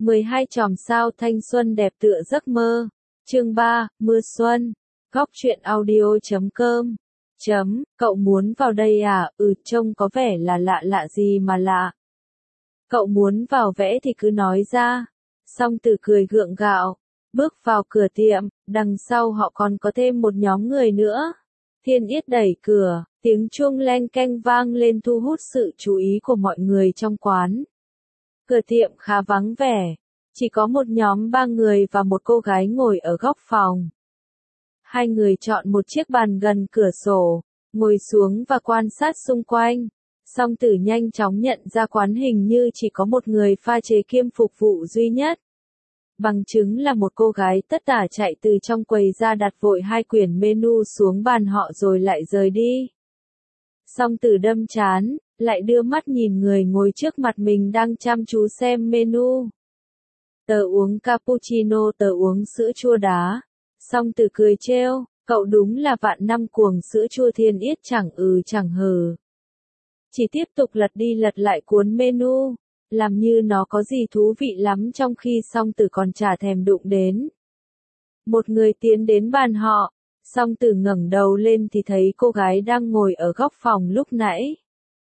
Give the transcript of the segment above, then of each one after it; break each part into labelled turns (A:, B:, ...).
A: 12 chòm sao thanh xuân đẹp tựa giấc mơ. Chương 3, mưa xuân. Góc truyện audio.com. Cậu muốn vào đây à? Trông có vẻ là lạ lạ gì mà lạ. Cậu muốn vào vẽ thì cứ nói ra. Song Tử cười gượng gạo, bước vào cửa tiệm, đằng sau họ còn có thêm một nhóm người nữa. Thiên Yết đẩy cửa, tiếng chuông leng keng vang lên thu hút sự chú ý của mọi người trong quán. Cửa tiệm khá vắng vẻ, chỉ có một nhóm 3 người và một cô gái ngồi ở góc phòng. Hai người chọn một chiếc bàn gần cửa sổ, ngồi xuống và quan sát xung quanh. Song Tử nhanh chóng nhận ra quán hình như chỉ có một người pha chế kiêm phục vụ duy nhất. Bằng chứng là một cô gái tất tả chạy từ trong quầy ra đặt vội 2 quyển menu xuống bàn họ rồi lại rời đi. Song Tử đâm chán, lại đưa mắt nhìn người ngồi trước mặt mình đang chăm chú xem menu. Tớ uống cappuccino, tớ uống sữa chua đá. Song Tử cười trêu, cậu đúng là vạn năm cuồng sữa chua. Thiên Yết chẳng chẳng hừ. Chỉ tiếp tục lật đi lật lại cuốn menu, làm như nó có gì thú vị lắm trong khi Song Tử còn chả thèm đụng đến. Một người tiến đến bàn họ, Song Tử ngẩng đầu lên thì thấy cô gái đang ngồi ở góc phòng lúc nãy.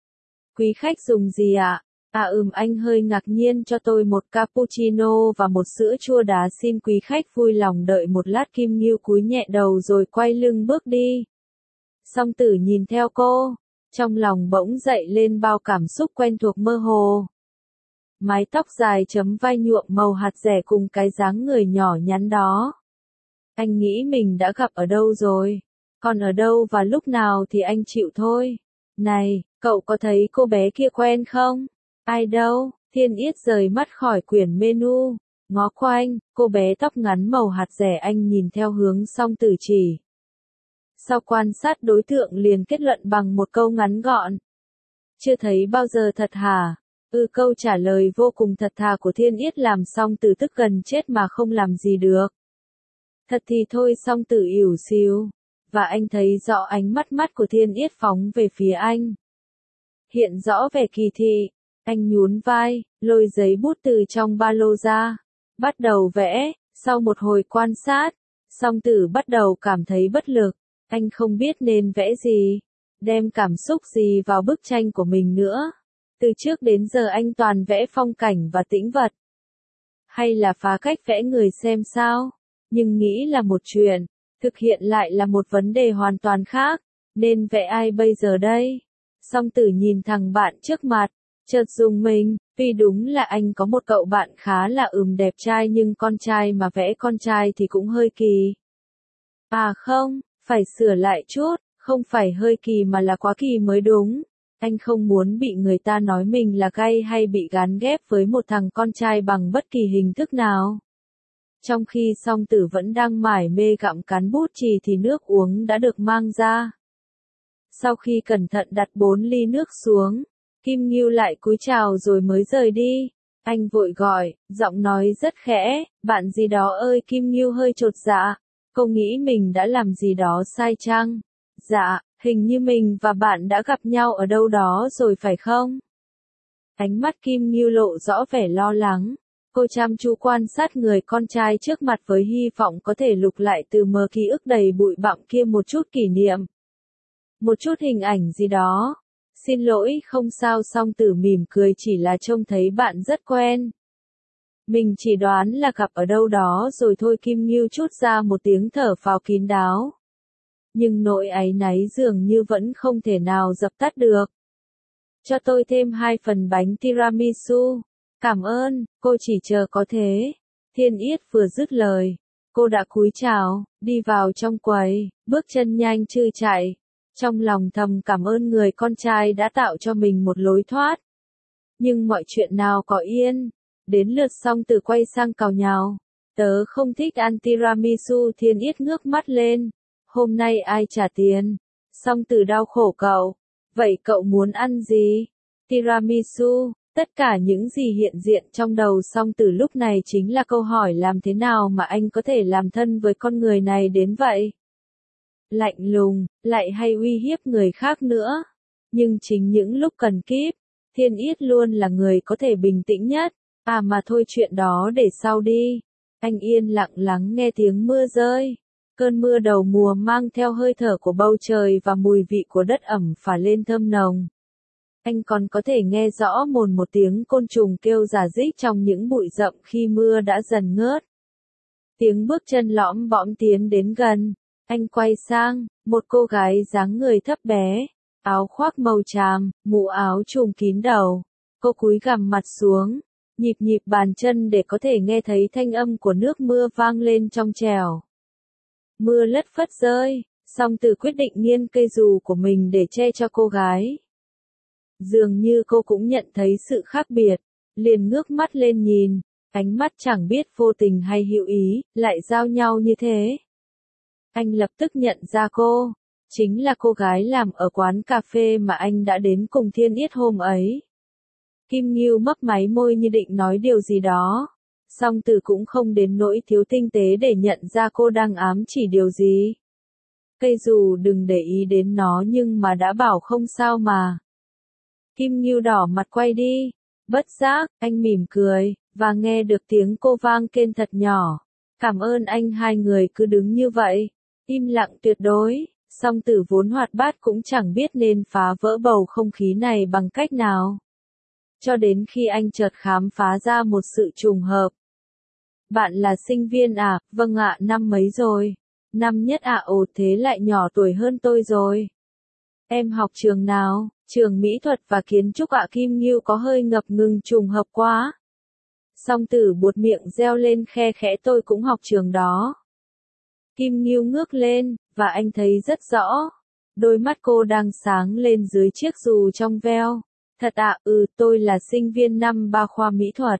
A: Quý khách dùng gì ạ? Anh hơi ngạc nhiên, cho tôi một cappuccino và một sữa chua đá xin quý khách vui lòng đợi một lát. Kim Ngưu cúi nhẹ đầu rồi quay lưng bước đi. Song Tử nhìn theo cô, trong lòng bỗng dậy lên bao cảm xúc quen thuộc mơ hồ. Mái tóc dài chấm vai nhuộm màu hạt dẻ cùng cái dáng người nhỏ nhắn đó. Anh nghĩ mình đã gặp ở đâu rồi, còn ở đâu và lúc nào thì anh chịu thôi. Này, cậu có thấy cô bé kia quen không? Ai đâu? Thiên Yết rời mắt khỏi quyển menu, ngó quanh, cô bé tóc ngắn màu hạt dẻ. Anh nhìn theo hướng Song Tử chỉ. Sau quan sát đối tượng liền kết luận bằng một câu ngắn gọn. Chưa thấy bao giờ thật hả? Câu trả lời vô cùng thật thà của Thiên Yết làm Song Tử tức gần chết mà không làm gì được. Thật thì thôi. Song Tử ỉu xìu, và anh thấy rõ ánh mắt của Thiên Yết phóng về phía anh. Hiện rõ vẻ kỳ thị, anh nhún vai, lôi giấy bút từ trong ba lô ra, bắt đầu vẽ. Sau một hồi quan sát, Song Tử bắt đầu cảm thấy bất lực. Anh không biết nên vẽ gì, đem cảm xúc gì vào bức tranh của mình nữa. Từ trước đến giờ anh toàn vẽ phong cảnh và tĩnh vật. Hay là phá cách vẽ người xem sao? Nhưng nghĩ là một chuyện, thực hiện lại là một vấn đề hoàn toàn khác. Nên vẽ ai bây giờ đây? Song Tử nhìn thằng bạn trước mặt, chợt rùng mình, vì đúng là anh có một cậu bạn khá là đẹp trai, nhưng con trai mà vẽ con trai thì cũng hơi kỳ. Không, phải sửa lại chút, không phải hơi kỳ mà là quá kỳ mới đúng. Anh không muốn bị người ta nói mình là gay hay bị gán ghép với một thằng con trai bằng bất kỳ hình thức nào. Trong khi Song Tử vẫn đang mải mê gặm cán bút chì thì nước uống đã được mang ra. Sau khi cẩn thận đặt 4 ly nước xuống, Kim Ngưu lại cúi chào rồi mới rời đi. Anh vội gọi, giọng nói rất khẽ, bạn gì đó ơi. Kim Ngưu hơi chột dạ, cô nghĩ mình đã làm gì đó sai chăng? Dạ, hình như mình và bạn đã gặp nhau ở đâu đó rồi phải không? Ánh mắt Kim Ngưu lộ rõ vẻ lo lắng. Cô chăm chú quan sát người con trai trước mặt với hy vọng có thể lục lại từ mớ ký ức đầy bụi bặm kia một chút kỷ niệm. Một chút hình ảnh gì đó. Xin lỗi, không sao. Song Tử mỉm cười, chỉ là trông thấy bạn rất quen. Mình chỉ đoán là gặp ở đâu đó rồi thôi. Kim Ngưu trút ra một tiếng thở phào kín đáo. Nhưng nỗi áy náy dường như vẫn không thể nào dập tắt được. Cho tôi thêm 2 phần bánh tiramisu. Cảm ơn, cô chỉ chờ có thế. Thiên Yết vừa dứt lời, cô đã cúi chào, đi vào trong quầy, bước chân nhanh chư chạy. Trong lòng thầm cảm ơn người con trai đã tạo cho mình một lối thoát. Nhưng mọi chuyện nào có yên. Đến lượt Song Tử quay sang càu nhàu. Tớ không thích ăn tiramisu. Thiên Yết ngước mắt lên. Hôm nay ai trả tiền? Song Tử đau khổ cậu. Vậy cậu muốn ăn gì? Tiramisu. Tất cả những gì hiện diện trong đầu Song Tử lúc này chính là câu hỏi làm thế nào mà anh có thể làm thân với con người này đến vậy? Lạnh lùng, lại hay uy hiếp người khác nữa. Nhưng chính những lúc cần kíp, Thiên Yết luôn là người có thể bình tĩnh nhất. À mà thôi chuyện đó để sau đi. Anh yên lặng lắng nghe tiếng mưa rơi. Cơn mưa đầu mùa mang theo hơi thở của bầu trời và mùi vị của đất ẩm phả lên thơm nồng. Anh còn có thể nghe rõ một tiếng côn trùng kêu rả rích trong những bụi rậm khi mưa đã dần ngớt. Tiếng bước chân lõm bõm tiến đến gần. Anh quay sang, một cô gái dáng người thấp bé, áo khoác màu tràm, mũ áo trùm kín đầu. Cô cúi gằm mặt xuống, nhịp bàn chân để có thể nghe thấy thanh âm của nước mưa vang lên trong trẻo. Mưa lất phất rơi, song Tử quyết định nghiêng cây dù của mình để che cho cô gái. Dường như cô cũng nhận thấy sự khác biệt, liền ngước mắt lên nhìn, ánh mắt chẳng biết vô tình hay hữu ý, lại giao nhau như thế. Anh lập tức nhận ra cô, chính là cô gái làm ở quán cà phê mà anh đã đến cùng Thiên Yết hôm ấy. Kim Ngưu mấp máy môi như định nói điều gì đó, song Tử cũng không đến nỗi thiếu tinh tế để nhận ra cô đang ám chỉ điều gì. Cây dù đừng để ý đến nó nhưng mà đã bảo không sao mà. Kim Ngưu đỏ mặt quay đi, bất giác, anh mỉm cười, và nghe được tiếng cô vang kên thật nhỏ. Cảm ơn anh. Hai người cứ đứng như vậy, im lặng tuyệt đối, song Tử vốn hoạt bát cũng chẳng biết nên phá vỡ bầu không khí này bằng cách nào. Cho đến khi anh chợt khám phá ra một sự trùng hợp. Bạn là sinh viên à? Vâng ạ, năm mấy rồi? Năm nhất ạ. Ồ thế lại nhỏ tuổi hơn tôi rồi. Em học trường nào? Trường mỹ thuật và kiến trúc ạ. Kim Ngưu có hơi ngập ngừng, trùng hợp quá. Song Tử buột miệng reo lên khe khẽ, tôi cũng học trường đó. Kim Ngưu ngước lên, và anh thấy rất rõ. Đôi mắt cô đang sáng lên dưới chiếc dù trong veo. Thật ạ, tôi là sinh viên năm 3 khoa mỹ thuật.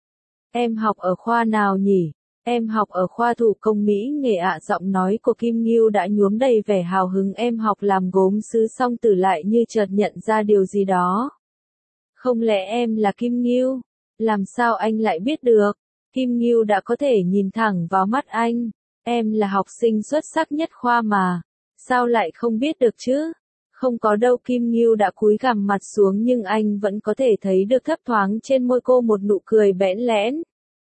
A: Em học ở khoa nào nhỉ? Em học ở khoa thủ công mỹ nghệ ạ. Giọng nói của Kim Ngưu đã nhuốm đầy vẻ hào hứng. Em học làm gốm sứ. Song Tử lại như chợt nhận ra điều gì đó. Không lẽ em là Kim Ngưu? Làm sao anh lại biết được? Kim Ngưu đã có thể nhìn thẳng vào mắt anh. Em là học sinh xuất sắc nhất khoa mà. Sao lại không biết được chứ? Không có đâu. Kim Ngưu đã cúi gằm mặt xuống nhưng anh vẫn có thể thấy được thấp thoáng trên môi cô một nụ cười bẽn lẽn.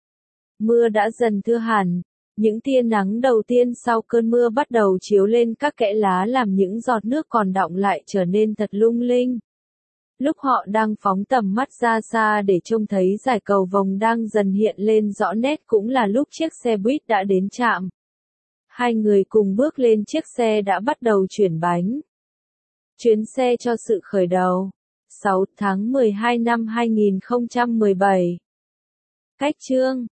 A: Mưa đã dần thưa hẳn. Những tia nắng đầu tiên sau cơn mưa bắt đầu chiếu lên các kẽ lá làm những giọt nước còn đọng lại trở nên thật lung linh. Lúc họ đang phóng tầm mắt ra xa để trông thấy dải cầu vồng đang dần hiện lên rõ nét cũng là lúc chiếc xe buýt đã đến trạm. Hai người cùng bước lên chiếc xe đã bắt đầu chuyển bánh. Chuyến xe cho sự khởi đầu. 6 tháng 12 năm 2017. Cách chương